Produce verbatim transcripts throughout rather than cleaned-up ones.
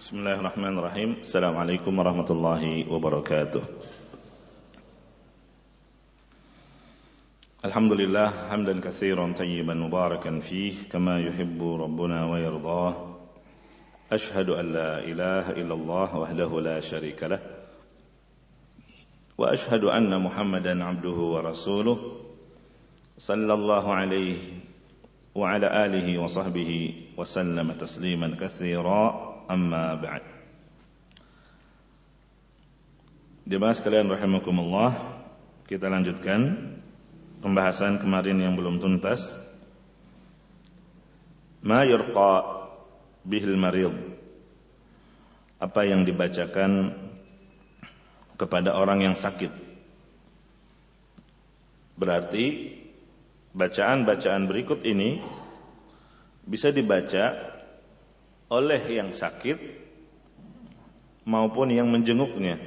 Bismillahirrahmanirrahim. Assalamualaikum warahmatullahi wabarakatuh. Alhamdulillah hamdan katsiran tayyiban mubarakan fih kama yuhibbu rabbuna wa yardah. Ashhadu an la ilaha illallah wahdahu la syarika lah wa ashhadu anna Muhammadan abduhu wa rasuluh sallallahu alaihi wa ala alihi wa sahbihi wa sallama tasliman katsira. Amma ba'd. Jemaah sekalian rahimakumullah, kita lanjutkan pembahasan kemarin yang belum tuntas. Ma yurqa bihil marid. Apa yang dibacakan kepada orang yang sakit. Berarti bacaan-bacaan berikut ini bisa dibaca oleh yang sakit maupun yang menjenguknya,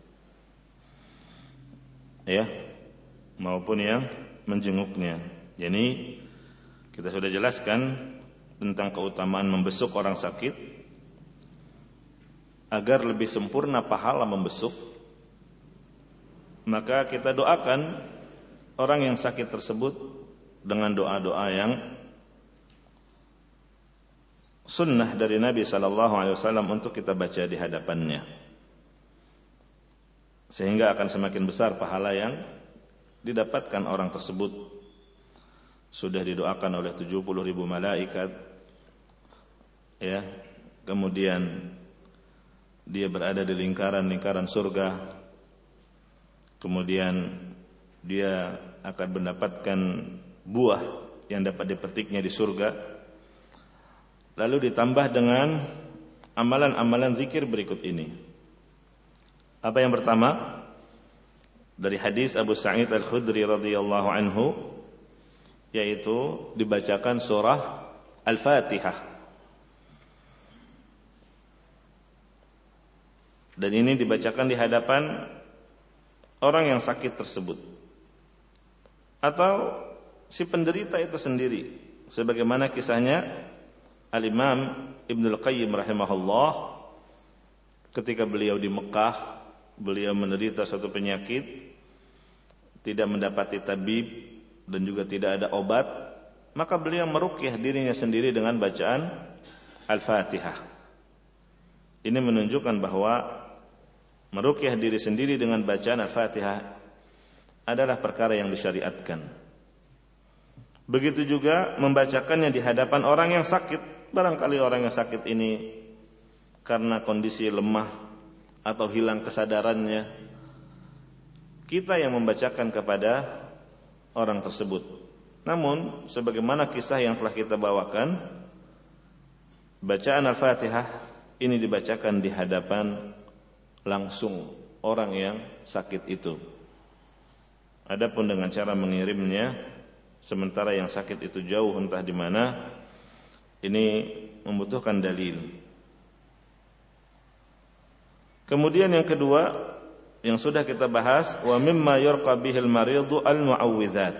ya, maupun yang menjenguknya. Jadi kita sudah jelaskan tentang keutamaan membesuk orang sakit agar lebih sempurna pahala membesuk. Maka kita doakan orang yang sakit tersebut dengan doa-doa yang sunnah dari Nabi sallallahu alaihi wasallam untuk kita baca di hadapannya, sehingga akan semakin besar pahala yang didapatkan orang tersebut. Sudah didoakan oleh tujuh puluh ribu malaikat, ya. Kemudian dia berada di lingkaran-lingkaran surga. Kemudian dia akan mendapatkan buah yang dapat dipetiknya di surga. Lalu ditambah dengan amalan-amalan zikir berikut ini. Apa yang pertama? Dari hadis Abu Sa'id Al-Khudri radhiyallahu anhu, yaitu dibacakan surah Al-Fatihah. Dan ini dibacakan di hadapan orang yang sakit tersebut atau si penderita itu sendiri, sebagaimana kisahnya Al-Imam Ibnul Qayyim rahimahullah ketika beliau di Mekah, beliau menderita suatu penyakit, tidak mendapati tabib dan juga tidak ada obat, maka beliau meruqyah dirinya sendiri dengan bacaan Al-Fatihah. Ini menunjukkan bahwa meruqyah diri sendiri dengan bacaan Al-Fatihah adalah perkara yang disyariatkan. Begitu juga membacakannya di hadapan orang yang sakit. Barangkali orang yang sakit ini karena kondisi lemah atau hilang kesadarannya, kita yang membacakan kepada orang tersebut. Namun sebagaimana kisah yang telah kita bawakan, bacaan Al-Fatihah ini dibacakan di hadapan langsung orang yang sakit itu. Adapun dengan cara mengirimnya sementara yang sakit itu jauh entah di mana, ini membutuhkan dalil. Kemudian yang kedua yang sudah kita bahas, wa mimma yurqa bihil maridu al-mu'awwizat,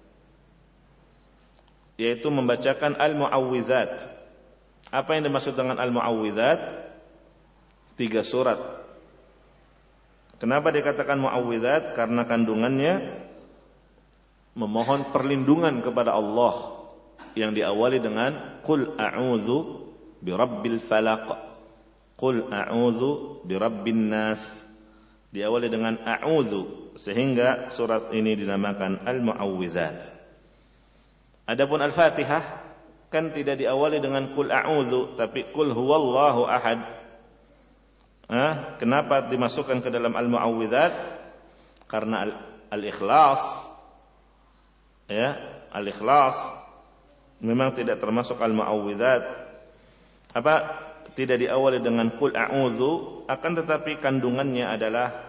yaitu membacakan al-mu'awwizat. Apa yang dimaksud dengan al-mu'awwizat? Tiga surat. Kenapa dikatakan mu'awwizat? Karena kandungannya memohon perlindungan kepada Allah, yang diawali dengan Qul a'udzu birabbil falaq, Qul a'udzu birabbin nas, diawali dengan a'udzu, sehingga surat ini dinamakan al-mu'awwizat. Adapun Al-Fatihah kan tidak diawali dengan Qul a'udzu, tapi Qul huwallahu ahad. Nah, kenapa dimasukkan ke dalam al-mu'awwizat? Karena al-ikhlas, ya, al-ikhlas memang tidak termasuk al-mu'awwizat. Apa? Tidak diawali dengan Qul a'udzu, akan tetapi kandungannya adalah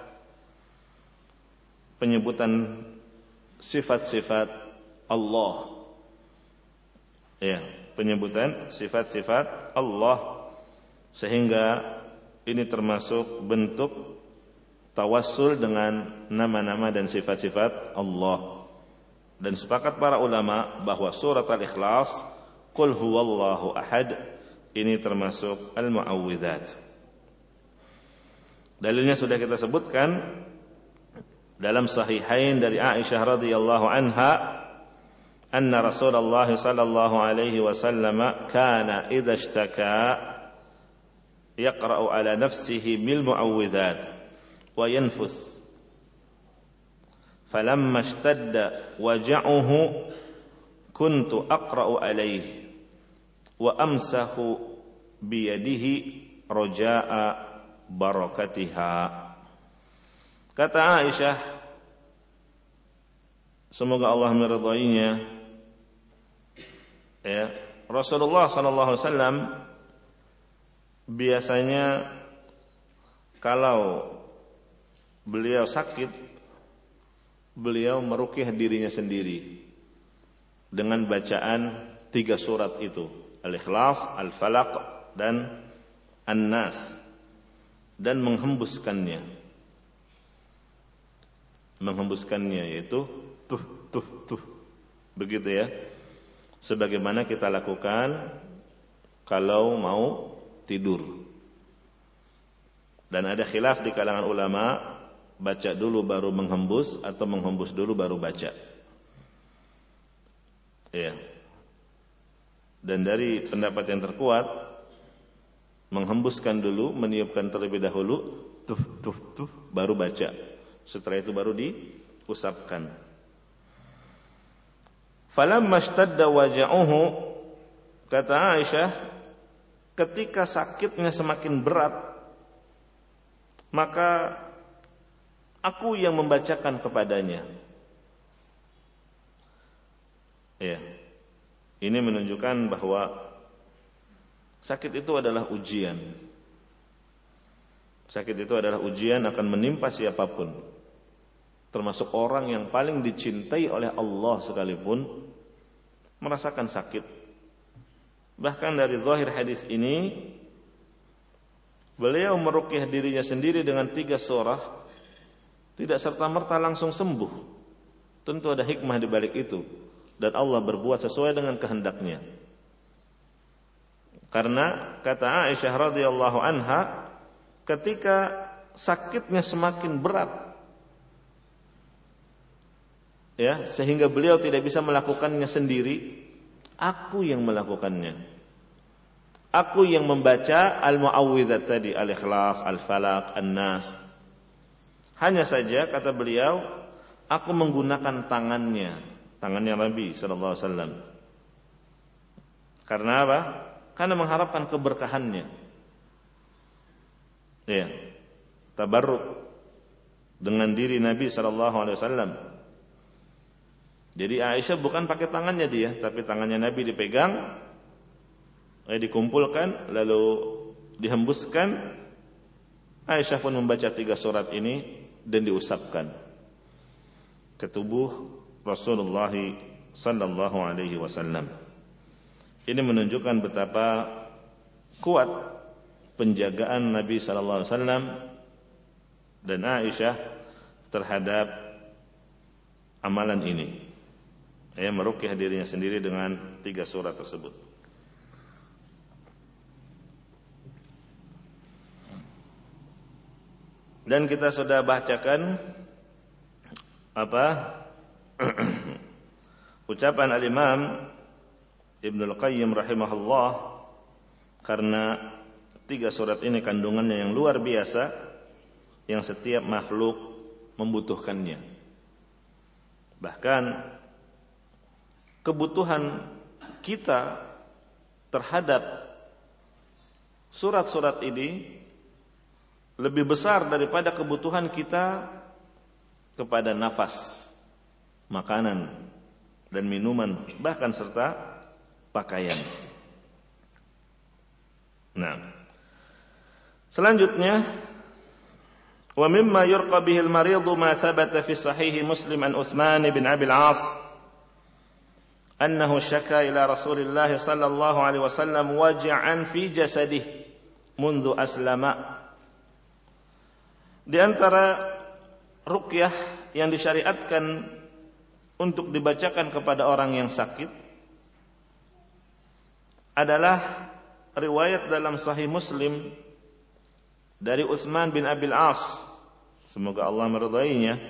penyebutan sifat-sifat Allah. Ya, penyebutan sifat-sifat Allah, sehingga ini termasuk bentuk tawassul dengan nama-nama dan sifat-sifat Allah. Dan sepakat para ulama bahwa surat Al-Ikhlas, Qul huwallahu ahad, ini termasuk al-mu'awwizat. Dalilnya sudah kita sebutkan dalam sahihain dari Aisyah radhiyallahu anha, anna Rasulullah sallallahu alaihi wasallam kana idza ishtaka yaqra'u ala nafsihi bil mu'awwidzat wa yanfus. Falamma ishtadda waja'uhu kuntu aqra'u alaihi wa amsahu biyadihi roja'a barakatiha. Kata Aisyah, semoga Allah meridainya, ya, Rasulullah sallallahu alaihi wasallam biasanya kalau beliau sakit, beliau meruqyah dirinya sendiri dengan bacaan tiga surat itu, Al-Ikhlas, Al-Falaq dan An-Nas, dan menghembuskannya. Menghembuskannya yaitu tuh tuh tuh, begitu ya, sebagaimana kita lakukan kalau mau tidur. Dan ada khilaf di kalangan ulama, baca dulu baru menghembus atau menghembus dulu baru baca. Ya. Dan dari pendapat yang terkuat, menghembuskan dulu, meniupkan terlebih dahulu, tuh tuh tuh, baru baca. Setelah itu baru diusapkan. Falamma ishtadda waja'uhu, kata Aisyah, ketika sakitnya semakin berat, maka aku yang membacakan kepadanya. Ya. Ini menunjukkan bahwa sakit itu adalah ujian. Sakit itu adalah ujian, akan menimpa siapapun, termasuk orang yang paling dicintai oleh Allah sekalipun merasakan sakit. Bahkan dari zahir hadis ini, beliau meruqyah dirinya sendiri dengan tiga surah, tidak serta-merta langsung sembuh. Tentu ada hikmah di balik itu, dan Allah berbuat sesuai dengan kehendaknya. Karena kata Aisyah radhiyallahu anha, ketika sakitnya semakin berat, ya, sehingga beliau tidak bisa melakukannya sendiri, aku yang melakukannya. Aku yang membaca al-mu'awwidzat tadi, Al-Ikhlas, Al-Falaq, An-Nas. Hanya saja kata beliau, aku menggunakan tangannya, tangannya Nabi sallallahu alaihi wasallam. Karena apa? Karena mengharapkan keberkahannya. Ya. Tabarruk dengan diri Nabi sallallahu alaihi wasallam. Jadi Aisyah bukan pakai tangannya dia, tapi tangannya Nabi dipegang, eh, dikumpulkan, lalu dihembuskan. Aisyah pun membaca tiga surat ini dan diusapkan ke tubuh Rasulullah sallallahu alaihi wasallam. Ini menunjukkan betapa kuat penjagaan Nabi sallallahu alaihi wasallam dan Aisyah terhadap amalan ini. Ya, meruqyah dirinya sendiri dengan tiga surat tersebut. Dan kita sudah bacakan apa ucapan al-Imam Ibnul Qayyim rahimahullah, karena tiga surat ini kandungannya yang luar biasa, yang setiap makhluk membutuhkannya. Bahkan kebutuhan kita terhadap surat-surat ini lebih besar daripada kebutuhan kita kepada nafas, makanan dan minuman, bahkan serta pakaian. Nah, selanjutnya, wa mimma yurqa bihi al-marid ma thabata fi sahih Muslim an Utsman bin Abi al-As annahu shaka ila Rasulillah sallallahu alaihi wasallam waj'an fi jasadihi mundu aslama. Di antara ruqyah yang disyariatkan untuk dibacakan kepada orang yang sakit adalah riwayat dalam Sahih Muslim dari Utsman bin Abil As, semoga Allah meridainya,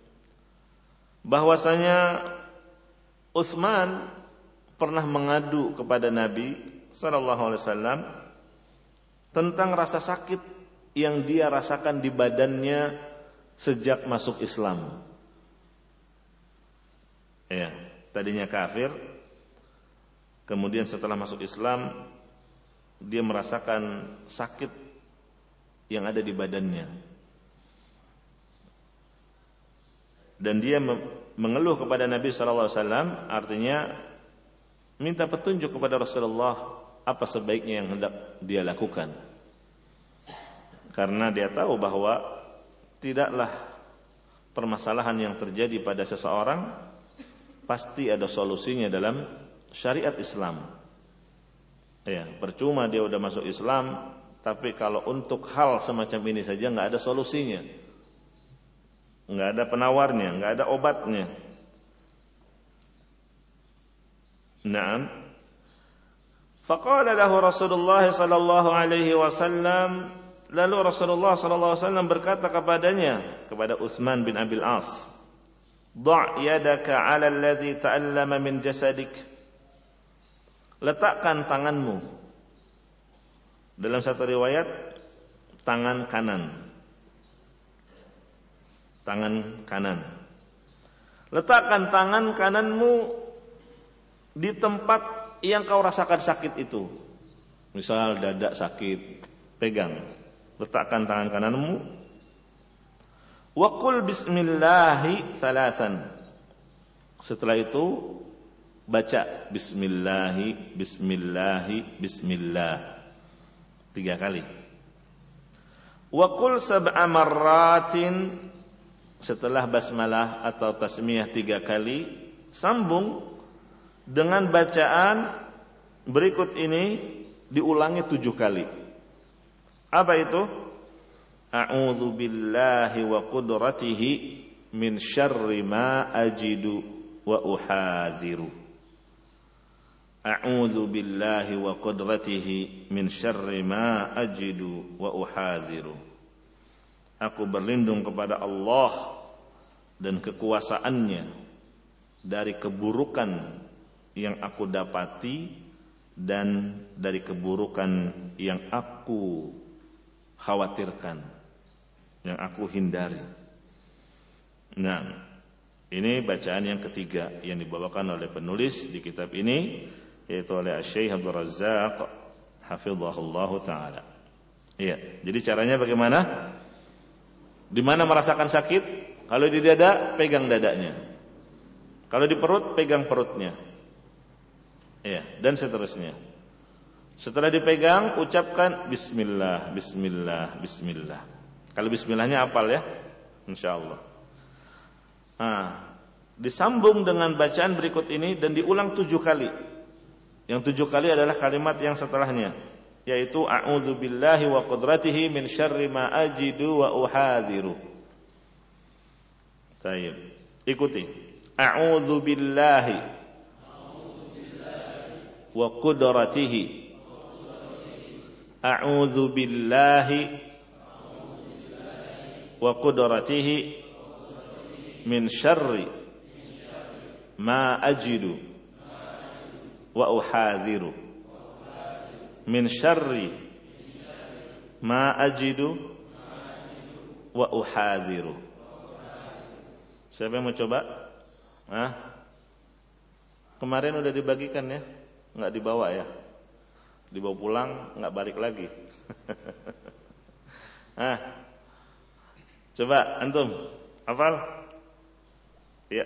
bahwasanya Utsman pernah mengadu kepada Nabi sallallahu alaihi wasallam tentang rasa sakit yang dia rasakan di badannya sejak masuk Islam. Ya, tadinya kafir, kemudian setelah masuk Islam dia merasakan sakit yang ada di badannya. Dan dia mengeluh kepada Nabi sallallahu alaihi wasallam, artinya minta petunjuk kepada Rasulullah apa sebaiknya yang hendak dia lakukan. Karena dia tahu bahwa tidaklah permasalahan yang terjadi pada seseorang pasti ada solusinya dalam syariat Islam. Ya, percuma dia udah masuk Islam, tapi kalau untuk hal semacam ini saja nggak ada solusinya, nggak ada penawarnya, nggak ada obatnya. Naam. Faqala lahu Rasulullah sallallahu alaihi wasallam, lalu Rasulullah sallallahu alaihi wasallam berkata kepadanya, kepada Utsman bin Abil As, "Dha' yadaka 'ala alladhi ta'allama min jasadik." Letakkan tanganmu, dalam satu riwayat tangan kanan, tangan kanan. Letakkan tangan kananmu di tempat yang kau rasakan sakit itu. Misal dada sakit, pegang, letakkan tangan kananmu. Wa qul bismillahi salasan. Setelah itu baca bismillahi, bismillahi, bismillah tiga kali. Wa qul sab'a marratin. Setelah basmalah atau tasmiyah tiga kali, sambung dengan bacaan berikut ini diulangi tujuh kali. Apa itu? A'udzu billahi wa qudratihi min syarri ma ajidu wa uhadziru. A'udzu billahi wa qudratihi min syarri ma ajidu wa uhadziru. Aku berlindung kepada Allah dan kekuasaannya dari keburukan yang aku dapati dan dari keburukan yang aku khawatirkan, yang aku hindari. Nah, ini bacaan yang ketiga yang dibawakan oleh penulis di kitab ini, yaitu oleh Syekh Abdul Razzaq hafizahullah taala. Iya, jadi caranya bagaimana? Di mana merasakan sakit? Kalau di dada, pegang dadanya. Kalau di perut, pegang perutnya. Iya, dan seterusnya. Setelah dipegang, ucapkan bismillah, bismillah, bismillah. Kalau bismillahnya hafal ya, insyaallah. Nah, disambung dengan bacaan berikut ini dan diulang tujuh kali. Yang tujuh kali adalah kalimat yang setelahnya, yaitu a'udzu billahi wa qudratihi min syarri ma ajidu wa uhadziru. Baik, ikuti. A'udzu billahi wa qudratihi. A'udzu billahi wa qudratihi min syarri ma ajidu wa uhadziru. Min syarri ma ajidu wa uhadziru. Siapa yang mau coba? Hah? Kemarin udah dibagikan ya? Enggak dibawa ya? Dibawa pulang enggak balik lagi. Hah? Coba antum hafal? Ya.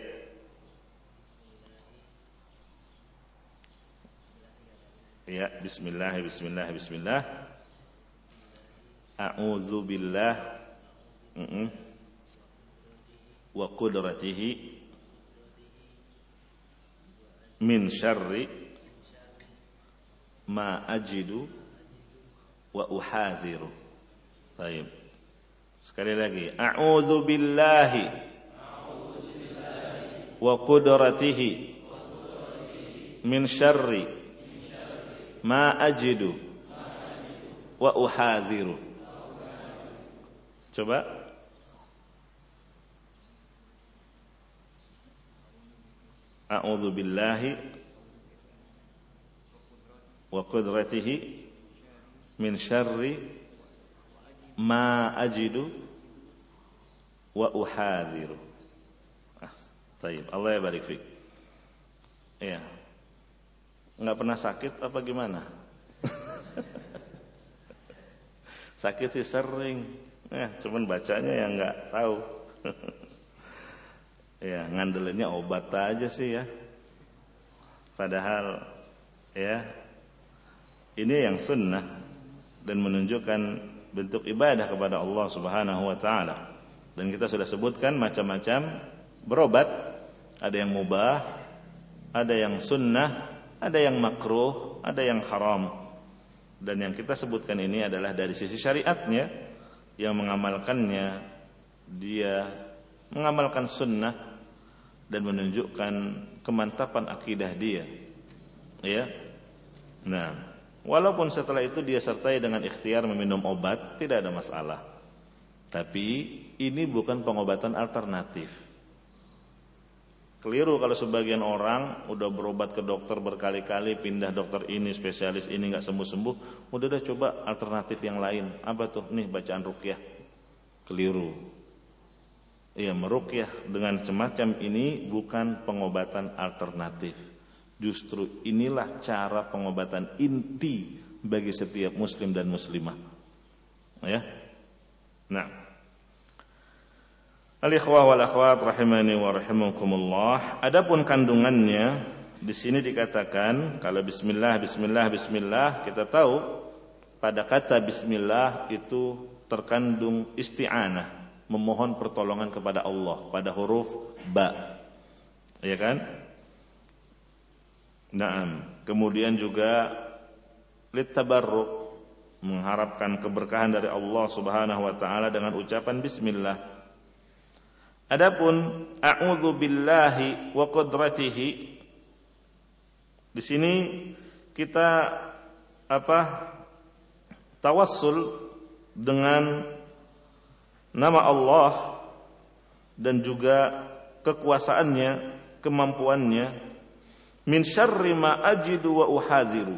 Ya, bismillah, bismillah, bismillah. A'udzu billah uh-uh. wa qudratihi min syarri ma ajidu wa uhadziru. Baik. Sekali lagi, a'udzu billahi wa qudratihi min syarri ma ajidu wa uhadziru. Coba. A'udzu billahi wa qudratihi min syarri ma ajidu wa uhadhiru. Ah, baik. Allah ya barik fik. Iya. Enggak pernah sakit apa gimana? Sakit sih sering. Eh, cuman bacanya yang enggak tahu. Ya, ngandelinnya obat aja sih ya. Padahal ya ini yang sunnah dan menunjukkan bentuk ibadah kepada Allah Subhanahu wa taala. Dan kita sudah sebutkan macam-macam berobat, ada yang mubah, ada yang sunnah, ada yang makruh, ada yang haram. Dan yang kita sebutkan ini adalah dari sisi syariatnya, yang mengamalkannya dia mengamalkan sunnah dan menunjukkan kemantapan akidah dia. Ya. Nah, walaupun setelah itu dia sertai dengan ikhtiar meminum obat, tidak ada masalah. Tapi ini bukan pengobatan alternatif. Keliru kalau sebagian orang udah berobat ke dokter berkali-kali, pindah dokter ini, spesialis ini nggak sembuh-sembuh, udah udah coba alternatif yang lain. Apa tuh? Nih bacaan ruqyah. Keliru. Iya, meruqyah dengan semacam ini bukan pengobatan alternatif. Justru inilah cara pengobatan inti bagi setiap muslim dan muslimah. Ya. Nah, al-ikhwah wal akhwat rahimani wa rahimakumullah. Adapun kandungannya di sini dikatakan kalau bismillah bismillah bismillah, kita tahu pada kata bismillah itu terkandung isti'anah, memohon pertolongan kepada Allah pada huruf ba. Ya kan? Naam. Kemudian juga litabarruk, mengharapkan keberkahan dari Allah Subhanahu wa taala dengan ucapan bismillah. Adapun a'udzu billahi wa qudratihi, di sini kita apa? Tawassul dengan nama Allah dan juga kekuasaannya, kemampuannya, min syarri ma ajidu wa uhadhiru.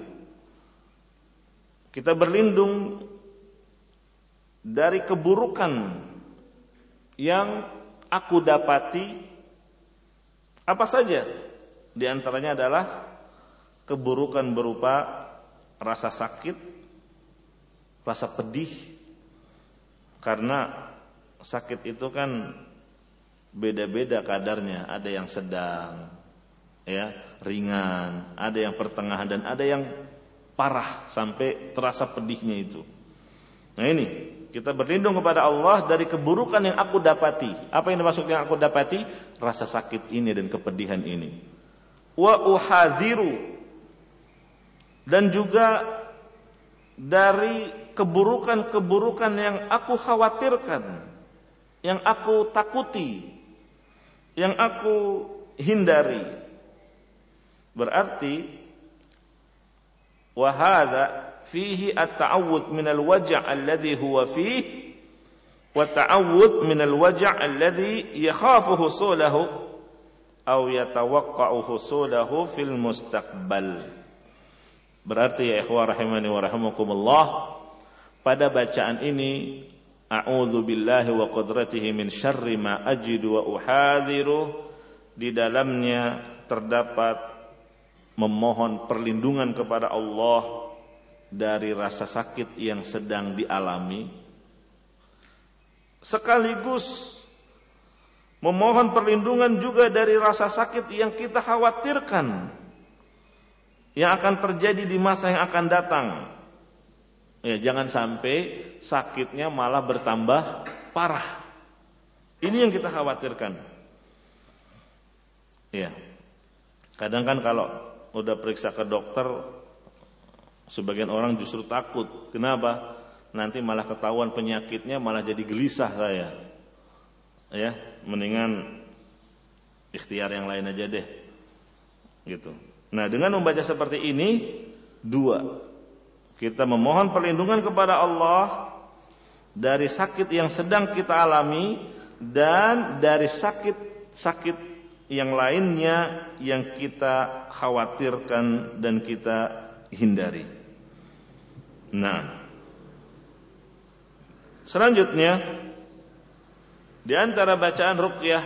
Kita berlindung dari keburukan yang aku dapati. Apa saja? Di antaranya adalah keburukan berupa rasa sakit, rasa pedih. Karena sakit itu kan beda-beda kadarnya, ada yang sedang, ya, ringan, ada yang pertengahan dan ada yang parah sampai terasa pedihnya itu. Nah ini, kita berlindung kepada Allah dari keburukan yang aku dapati. Apa yang dimaksud yang aku dapati? Rasa sakit ini dan kepedihan ini. Wa uhadhiru, dan juga dari keburukan-keburukan yang aku khawatirkan, yang aku takuti, yang aku hindari. Berarti wa hadza fihi at-ta'awudz min al-waj' alladhi huwa fihi wa ta'awudz min al-waj' alladhi yakhafu husulahu aw yatawaqqa'u husulahu fil mustaqbal. Berarti ya ikhwah rahimani wa rahimakumullah, pada bacaan ini a'udzu billahi wa qudratihi min syarri ma ajidu wa uhadhiru, di dalamnya terdapat memohon perlindungan kepada Allah dari rasa sakit yang sedang dialami, sekaligus memohon perlindungan juga dari rasa sakit yang kita khawatirkan yang akan terjadi di masa yang akan datang. Ya, jangan sampai sakitnya malah bertambah parah. Ini yang kita khawatirkan. Ya. Kadang kan kalau udah periksa ke dokter, sebagian orang justru takut. Kenapa? Nanti malah ketahuan penyakitnya, malah jadi gelisah saya. Ya, mendingan ikhtiar yang lain aja deh. Gitu. Nah, dengan membaca seperti ini, dua, kita memohon perlindungan kepada Allah dari sakit yang sedang kita alami dan dari sakit-sakit yang lainnya yang kita khawatirkan dan kita hindari. Nah, selanjutnya di antara bacaan ruqyah,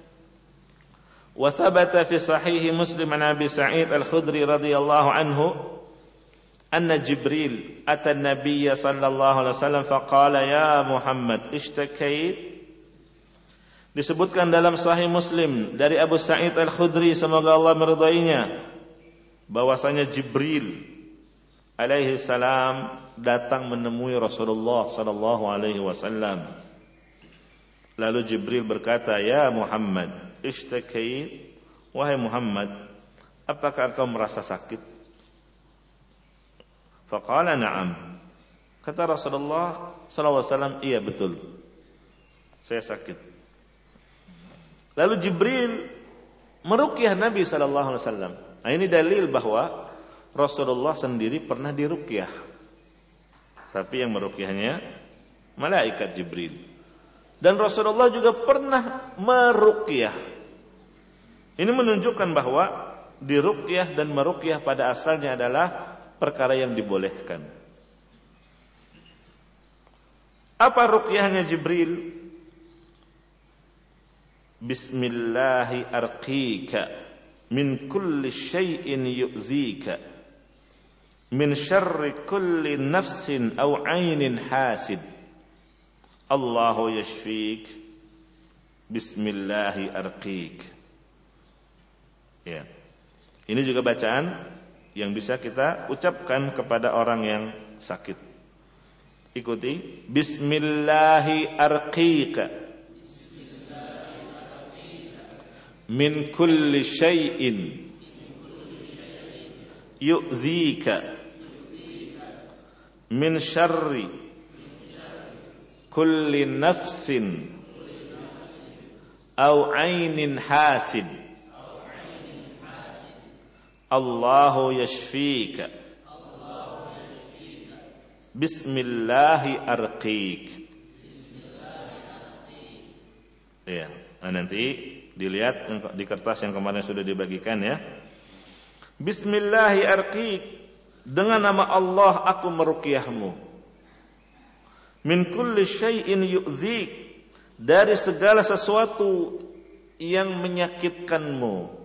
wa thabata fi sahih Muslim an Abi Sa'id Al-Khudri radhiyallahu anhu anna Jibril ata an-nabiy sallallahu alaihi wasallam faqala ya Muhammad ishtakait. Disebutkan dalam sahih Muslim dari Abu Sa'id Al-Khudri, semoga Allah meridainya, bahwasanya Jibril alaihi salam datang menemui Rasulullah sallallahu alaihi wasallam. Lalu Jibril berkata, ya Muhammad ishtakait, wahai Muhammad, apakah engkau merasa sakit? Faqala na'am. Kata Rasulullah sallallahu alaihi wasallam, iya betul, saya sakit. Lalu Jibril meruqyah Nabi sallallahu alaihi wasallam. Nah, ini dalil bahwa Rasulullah sendiri pernah diruqyah, tapi yang meruqyahnya malaikat Jibril. Dan Rasulullah juga pernah meruqyah. Ini menunjukkan bahwa diruqyah dan meruqyah pada asalnya adalah perkara yang dibolehkan. Apa ruqyahnya Jibril? Bismillahi arqika min kulli syai'in yu'zika min syarri kulli nafsin aw 'ainin hasid. Allahu yashfik. Bismillahi arqik. Ya. Ini juga bacaan yang bisa kita ucapkan kepada orang yang sakit. Ikuti. Bismillahi arqika min kulli syai'in yu'zika min syarri kulli nafsin aw 'ainin hasid. Allahu yashfika. Bismillahi arqik. Ya, nah nanti dilihat di kertas yang kemarin sudah dibagikan ya. Bismillahi arqik, dengan nama Allah aku meruqyahmu. Min kulli syai'in yu'zik, dari segala sesuatu yang menyakitkanmu.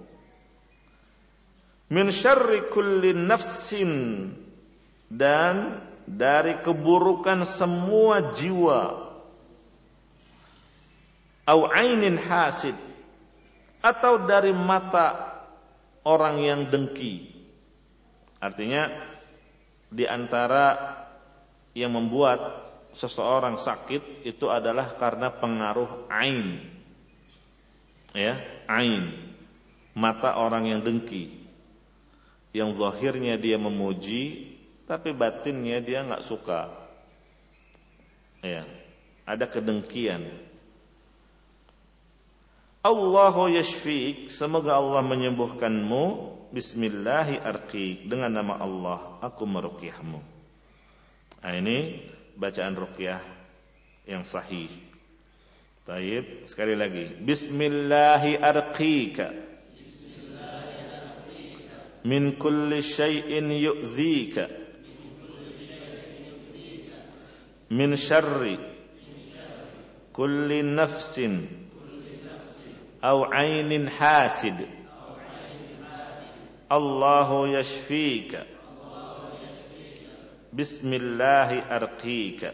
Min syarri kulli nafsin, dan dari keburukan semua jiwa. Au ainin hasid, atau dari mata orang yang dengki. Artinya di antara yang membuat seseorang sakit itu adalah karena pengaruh ain. Ya, ain, mata orang yang dengki. Yang zahirnya dia memuji, tapi batinnya dia enggak suka. Ya, ada kedengkian. Allahu yashfik, semoga Allah menyembuhkanmu. Bismillahi arqik, dengan nama Allah aku meruqyahmu. Nah, ini bacaan ruqyah yang sahih. Baik, sekali lagi. Bismillahi arqika min kulli syai'in yu'zika min syarri kulli nafsin aw 'ainin hasid. Allahu yashfika. Bismillahi arqika.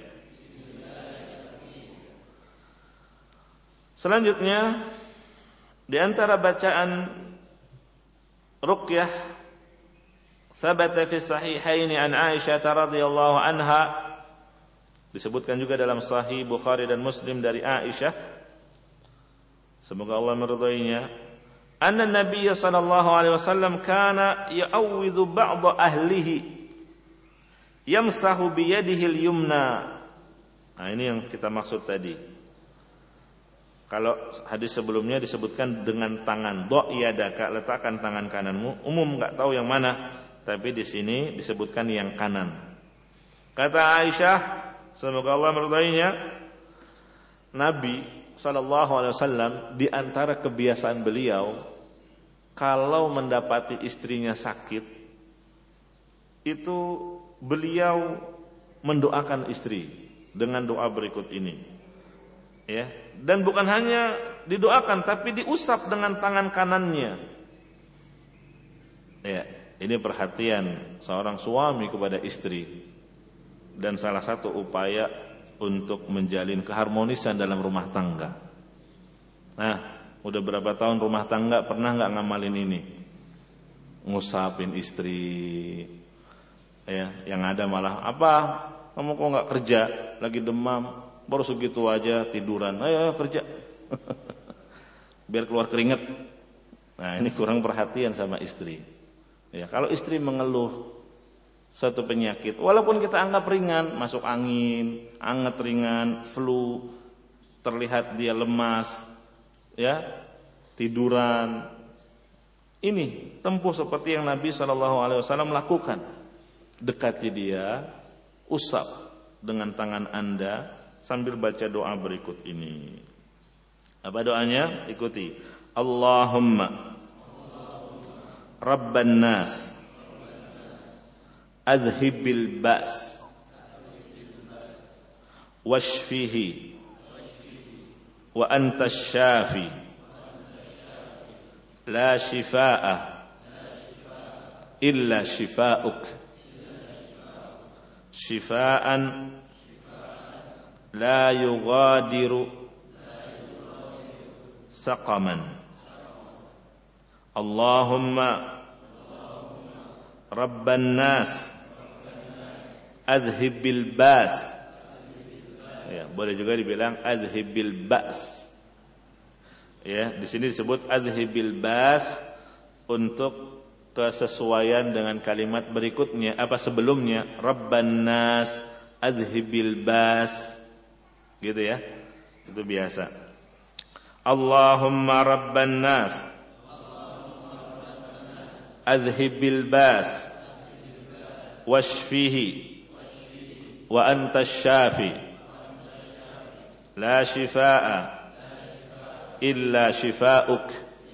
Selanjutnya di antara bacaan ruqyah, sabata fi sahihaini an Aisyah radhiyallahu anha, disebutkan juga dalam sahih Bukhari dan Muslim dari Aisyah, semoga Allah meridainya, anna Nabiy sallallahu alaihi wasallam kana ya'awwidhu ba'd ahlihi yamsahu bi yadihi al-yumna. Nah, ini yang kita maksud tadi. Kalau hadis sebelumnya disebutkan dengan tangan, do yadaka, letakkan tangan kananmu, umum enggak tahu yang mana, tapi di sini disebutkan yang kanan. Kata Aisyah, semoga Allah meridainya, Nabi sallallahu alaihi wasallam di antara kebiasaan beliau kalau mendapati istrinya sakit itu beliau mendoakan istri dengan doa berikut ini. Ya, dan bukan hanya didoakan tapi diusap dengan tangan kanannya. Ya, ini perhatian seorang suami kepada istri dan salah satu upaya untuk menjalin keharmonisan dalam rumah tangga. Nah, udah berapa tahun rumah tangga pernah nggak ngamalin ini? Ngusapin istri. Ya, yang ada malah apa? Kamu kok nggak kerja? Lagi demam, baru segitu aja tiduran. Ayo, ayo kerja. Biar keluar keringat. Nah, ini kurang perhatian sama istri. Ya, kalau istri mengeluh satu penyakit, walaupun kita anggap ringan, masuk angin, anget ringan, flu, terlihat dia lemas, ya, tiduran. Ini tempuh seperti yang Nabi shallallahu alaihi wasallam lakukan. Dekati dia, usap dengan tangan Anda sambil baca doa berikut ini. Apa doanya? Ikuti. Allahumma Rabban nas adhibil ba's washfihi wa antas syafi la shifaa'a illa shifaa'uk shifaa'an la yughadiru saqaman. Allahumma Rabban nas adhibil ba's. Ya, boleh juga dibilang adhibil ba's. Ya, di sini disebut adhibil ba's untuk kesesuaian dengan kalimat berikutnya, apa sebelumnya, Rabban nas adhibil ba's. Gitu ya. Itu biasa. Allahumma Rabban nas adhibil ba's washfihi wa antas syafi la shifaa'a illa shifaa'uk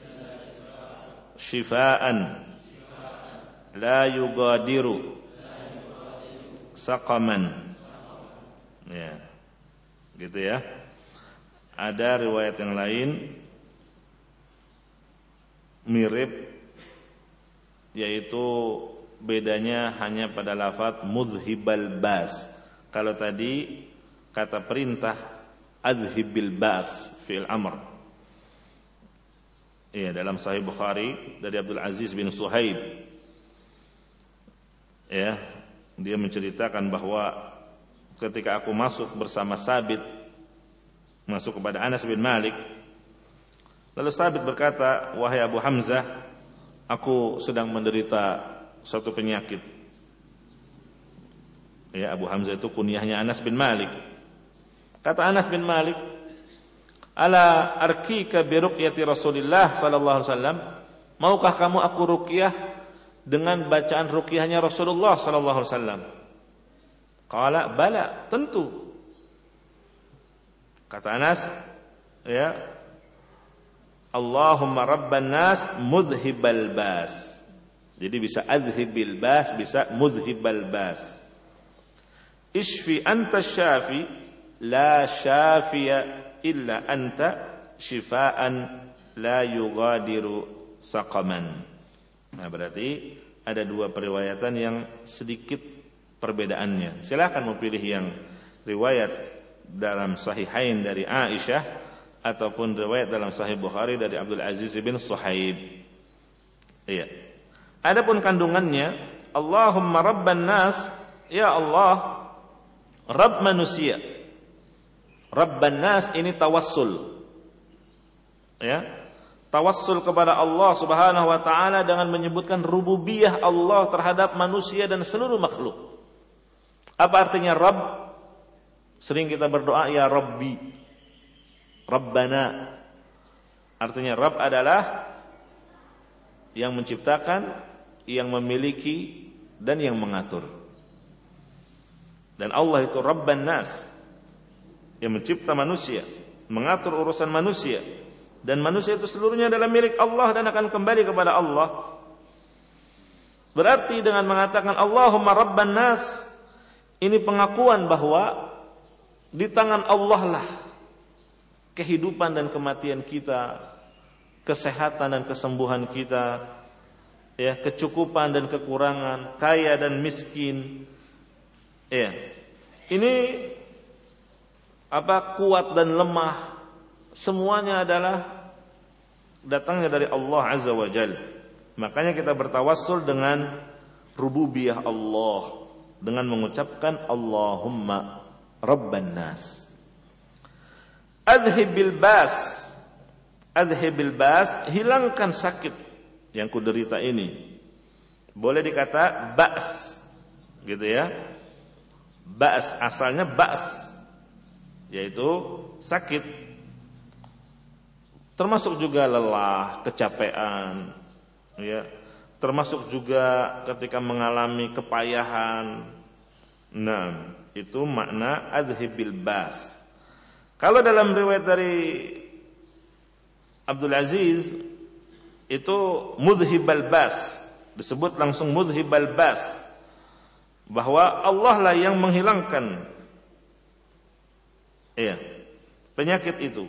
shifaa'an la yughadiru saqaman. Ya, gitu ya. Ada riwayat yang lain mirip, yaitu bedanya hanya pada lafaz mudhibal bas. Kalau tadi kata perintah adhibil bas fi'il amr. Iya, dalam Sahih Bukhari dari Abdul Aziz bin Suhaib. Ya, dia menceritakan bahwa ketika aku masuk bersama Sabit, masuk kepada Anas bin Malik, lalu Sabit berkata, wahai Abu Hamzah, aku sedang menderita suatu penyakit. Ya, Abu Hamzah itu kunyahnya Anas bin Malik. Kata Anas bin Malik, ala arkika bi ruqyati Rasulillah sallallahu alaihi wasallam, maukah kamu aku ruqyah dengan bacaan ruqyahnya Rasulullah sallallahu alaihi wasallam? Qala bala, tentu. Kata Anas, ya, Allahumma Rabban nas mudhibal bas. Jadi bisa adhibil bas, bisa mudhibal bas. Ishfi anta syafi la syafiya illa anta shifaan la yughadiru saqaman. Nah, berarti ada dua periwayatan yang sedikit perbedaannya. Silakan memilih yang riwayat dalam Sahihain dari Aisyah ataupun riwayat dalam Sahih Bukhari dari Abdul Aziz bin Suhaib. Iya. Adapun kandungannya, Allahumma Rabban nas, ya Allah, Rabb manusia. Rabban nas ini tawassul. Ya. Tawassul kepada Allah Subhanahu wa taala dengan menyebutkan rububiyah Allah terhadap manusia dan seluruh makhluk. Apa artinya Rabb? Sering kita berdoa ya Rabbi, Rabbana. Artinya Rabb adalah yang menciptakan, yang memiliki, dan yang mengatur. Dan Allah itu Rabban Nas, yang mencipta manusia, mengatur urusan manusia, dan manusia itu seluruhnya adalah milik Allah dan akan kembali kepada Allah. Berarti dengan mengatakan Allahumma Rabban Nas, ini pengakuan bahwa di tangan Allah lah kehidupan dan kematian kita, kesehatan dan kesembuhan kita, ya, kecukupan dan kekurangan, kaya dan miskin. Ya. Ini apa, kuat dan lemah, semuanya adalah datangnya dari Allah Azza wa Jalla. Makanya kita bertawassul dengan rububiyah Allah dengan mengucapkan Allahumma Rabban Nas. Adhibil bas, adhibil bas, hilangkan sakit yang kuderita ini. Boleh dikata ba's, gitu ya. Ba's asalnya ba's, yaitu sakit. Termasuk juga lelah, kecapean, ya. Termasuk juga ketika mengalami kepayahan. Nah, itu makna adhibil bas. Kalau dalam riwayat dari Abdul Aziz itu mudhibal bas, disebut langsung mudhibal bas, bahwa Allah lah yang menghilangkan, iya, penyakit itu.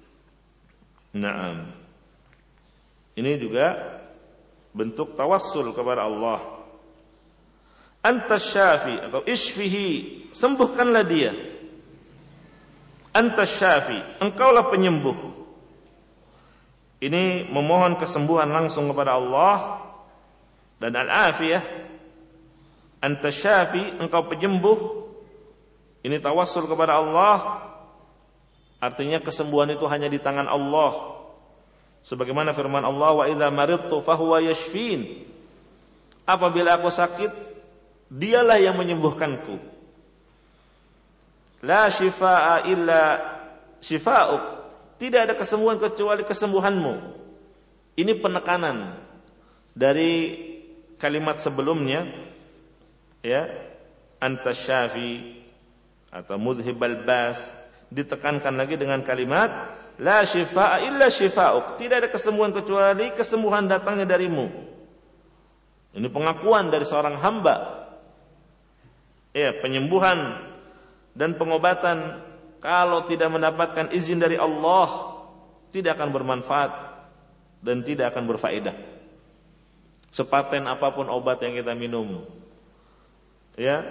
Naam. Ini juga bentuk tawassul kepada Allah. Antas syafi atau isfihi, sembuhkanlah dia. Antas syafi, engkaulah penyembuh. Ini memohon kesembuhan langsung kepada Allah. Dan al-afiyah, antas syafi, engkau penyembuh. Ini tawassul kepada Allah. Artinya kesembuhan itu hanya di tangan Allah. Sebagaimana firman Allah, wa idza maridtu fahuwa yashfin. Apabila aku sakit, dialah yang menyembuhkanku. La shifaa illa shifa'uk. Tidak ada kesembuhan kecuali kesembuhanmu. Ini penekanan dari kalimat sebelumnya, ya, anta syafi atau mudhibal bas, ditekankan lagi dengan kalimat la shifaa illa shifa'uk. Tidak ada kesembuhan kecuali kesembuhan datangnya darimu. Ini pengakuan dari seorang hamba. Ya, penyembuhan dan pengobatan kalau tidak mendapatkan izin dari Allah tidak akan bermanfaat dan tidak akan berfaedah. Sepaten apapun obat yang kita minum, ya,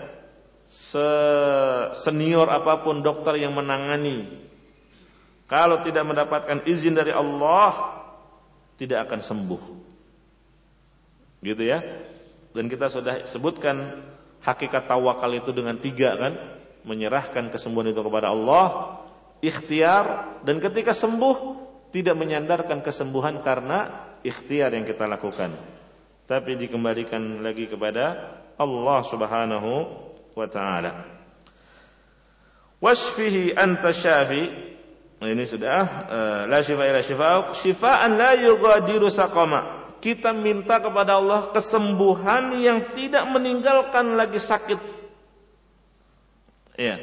senior apapun dokter yang menangani, kalau tidak mendapatkan izin dari Allah tidak akan sembuh. Gitu ya. Dan kita sudah sebutkan hakikat tawakal itu dengan tiga kan, menyerahkan kesembuhan itu kepada Allah, ikhtiar, dan ketika sembuh tidak menyandarkan kesembuhan karena ikhtiar yang kita lakukan, tapi dikembalikan lagi kepada Allah Subhanahu wa ta'ala. Washfihi anta syafi. Ini sudah uh, la shifa illa shifa'uk, shifaan la yughadiru saqama. Kita minta kepada Allah kesembuhan yang tidak meninggalkan lagi sakit. Ya.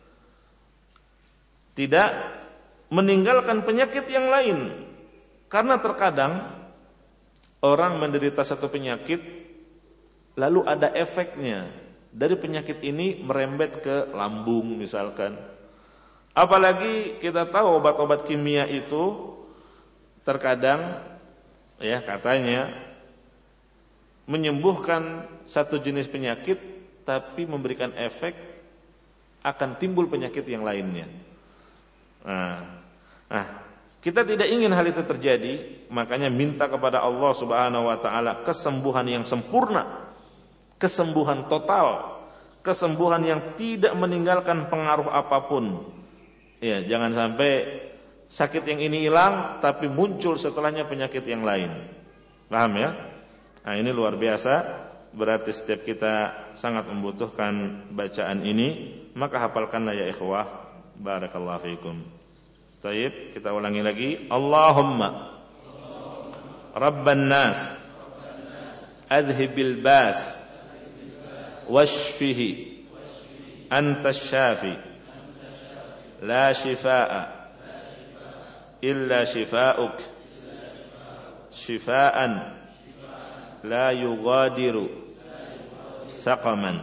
Tidak meninggalkan penyakit yang lain. Karena terkadang orang menderita satu penyakit lalu ada efeknya. Dari penyakit ini merembet ke lambung misalkan. Apalagi kita tahu obat-obat kimia itu terkadang, ya, katanya menyembuhkan satu jenis penyakit tapi memberikan efek akan timbul penyakit yang lainnya. Nah, nah, kita tidak ingin hal itu terjadi, makanya minta kepada Allah Subhanahu wa taala kesembuhan yang sempurna, kesembuhan total, kesembuhan yang tidak meninggalkan pengaruh apapun. Ya, jangan sampai sakit yang ini hilang tapi muncul setelahnya penyakit yang lain. Paham ya? Nah, ini luar biasa. Berarti setiap kita sangat membutuhkan bacaan ini, maka hafalkanlah ya ikhwah. Barakallahu fiikum. Baik, kita ulangi lagi. Allahumma Rabban nas adhibil bas washfihi antas syafi la shifaa'a illa shifaa'uk shifaa'an la yughadiru saqaman.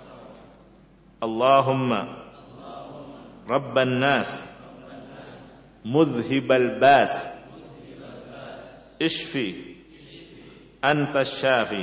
Allahumma rabban nas mudhhibal bas ishfi antas syafi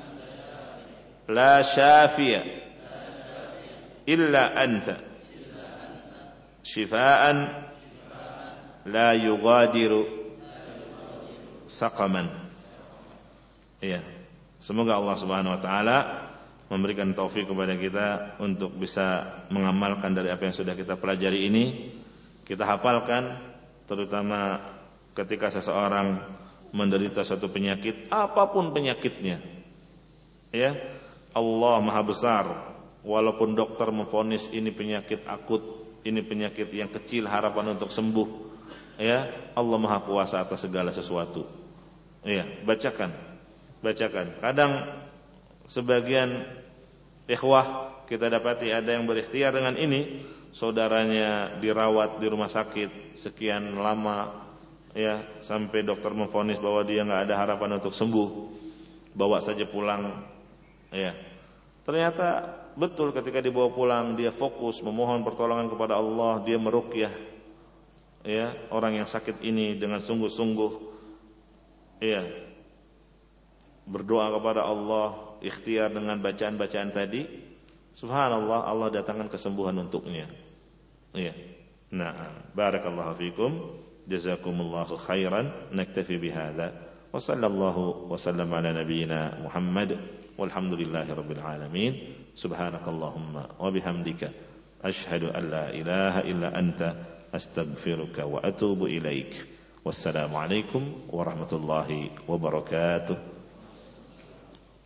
la syafiya illa anta shifaa'an la yughadiru saqaman. Ya, semoga Allah Subhanahu wa taala memberikan taufik kepada kita untuk bisa mengamalkan dari apa yang sudah kita pelajari ini, kita hafalkan, terutama ketika seseorang menderita suatu penyakit, apapun penyakitnya. Ya, Allah Maha Besar. Walaupun dokter memvonis ini penyakit akut, ini penyakit yang kecil harapan untuk sembuh, ya, Allah Maha Kuasa atas segala sesuatu. Ya, bacakan, bacakan. Kadang sebagian ikhwah kita dapati ada yang berikhtiar dengan ini, saudaranya dirawat di rumah sakit sekian lama, ya, sampai dokter memvonis bahwa dia nggak ada harapan untuk sembuh, bawa saja pulang, ya. Ternyata betul ketika dibawa pulang dia fokus memohon pertolongan kepada Allah, dia meruqyah, ya, orang yang sakit ini dengan sungguh-sungguh, ya, berdoa kepada Allah, ikhtiar dengan bacaan-bacaan tadi, subhanallah, Allah datangkan kesembuhan untuknya. Ya. Nah, barakallahu fikum, jazakumullahu khairan, naktafi bihadza, wa sallallahu wa sallam ala nabiyyina Muhammad, walhamdulillahi rabbil alamin. Subhanakallahumma wa bihamdika asyhadu an la ilaha illa anta astaghfiruka wa atubu ilaik. Wassalamu alaikum warahmatullahi wabarakatuh.